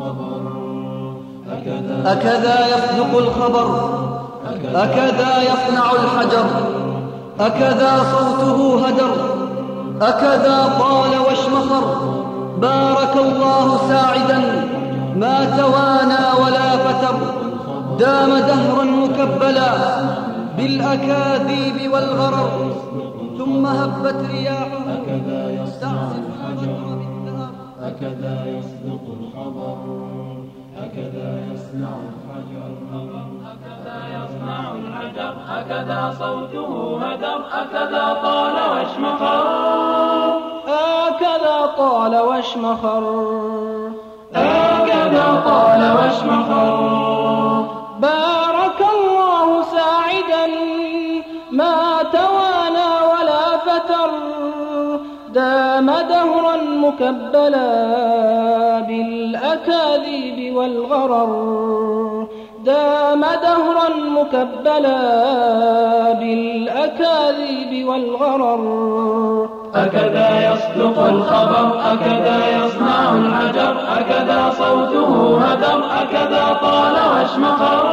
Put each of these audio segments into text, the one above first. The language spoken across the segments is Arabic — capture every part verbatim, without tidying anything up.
أكذا يصدق الخبر، أكذا يصنع الحجر، أكذا صوته هدر، أكذا طال واشمخر. بارك الله ساعدا ما توانى ولا فتر، دام دهرا مكبلا بالأكاذيب والغرر. ثم هبت رياحه تعزف الحجر بالذهب. أكذا يصدق الخبر، أكذا يصنع الحجر، أكذا يصنع الحجر، أكذا صوته هدر، أكذا طال واشمخر، أكذا طال واشمخر، أكذا طال واشمخر. بارك الله ساعدا ما توانى ولا فتر، دام دهرا مكبلا بالأكاذيب والغرر، دام دهرا مكبلا بالأكاذيب والغرر. أكذا يصدق الخبر، أكذا يصنع الحجر، أكذا صوته هدر، أكذا طال واشمخر،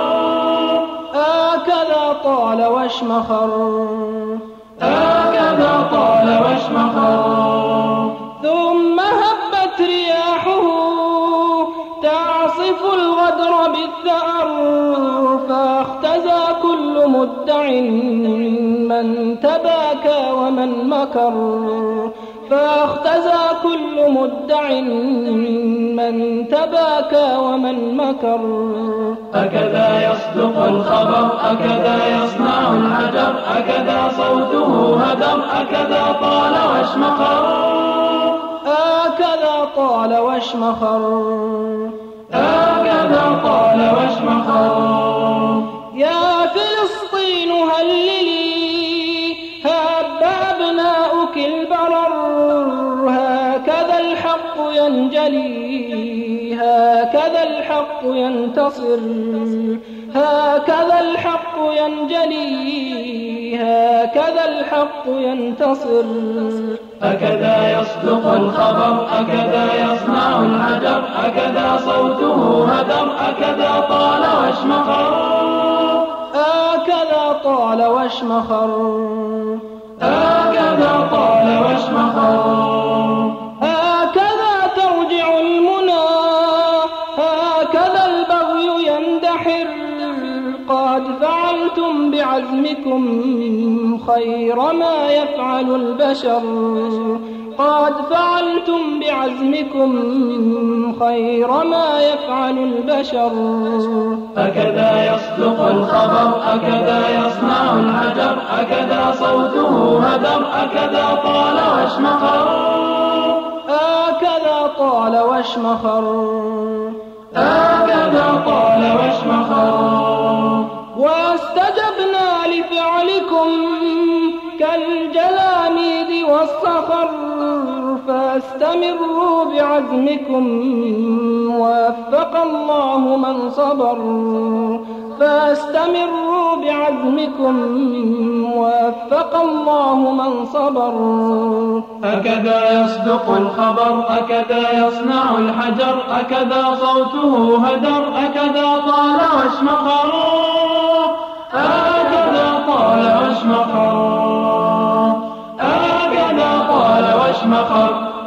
أكذا طال واشمخر، أكذا طال واشمخر. ثم هبت رياحه تعصف الغدر بالثأر، فاختزى كل مدع من تباكى ومن مكر، فاختزى كل مدع من تباكى ومن مكر. أكذا يصدق الخبر، أكذا يصنع الحجر، أكذا صوته هدر، أكذا طال واشمخر، أكذا طال واشمخر، أكذا طال واشمخر. يا فلسطين هللي هب أبناؤك البرر، هكذا الحق ينجلي، هكذا الحق ينتصر، هكذا الحق ينجلي، هكذا الحق ينتصر. أكذا يصدق الخبر، أكذا يصنع الحجر، أكذا صوته هدر، أكذا طال واشمخر، أكذا طال واشمخر، أكذا طال واشمخر. هكذا ترجع المنى، هكذا البغي يندحر، قد فعلتم بعزمكم خير ما يفعل البشر، قد فعلتم بعزمكم خير ما يفعل البشر. أكذا يصدق الخبر، أكذا يصنع الحجر، أكذا صوته هدر، أكذا طال واشمخر، أكذا طال واشمخر، أكذا طال واشمخر. واستجبنا لفعلكم كالجلاميد والصخر، فاستمروا بعزمكم وفق الله من صبر، فاستمروا بعزمكم وفق الله من صبر. أكذا يصدق الخبر، أكذا يصنع الحجر، أكذا صوته هدر، أكذا طال واشمخر، أكذا طال واشمخر، أكذا طال واشمخر.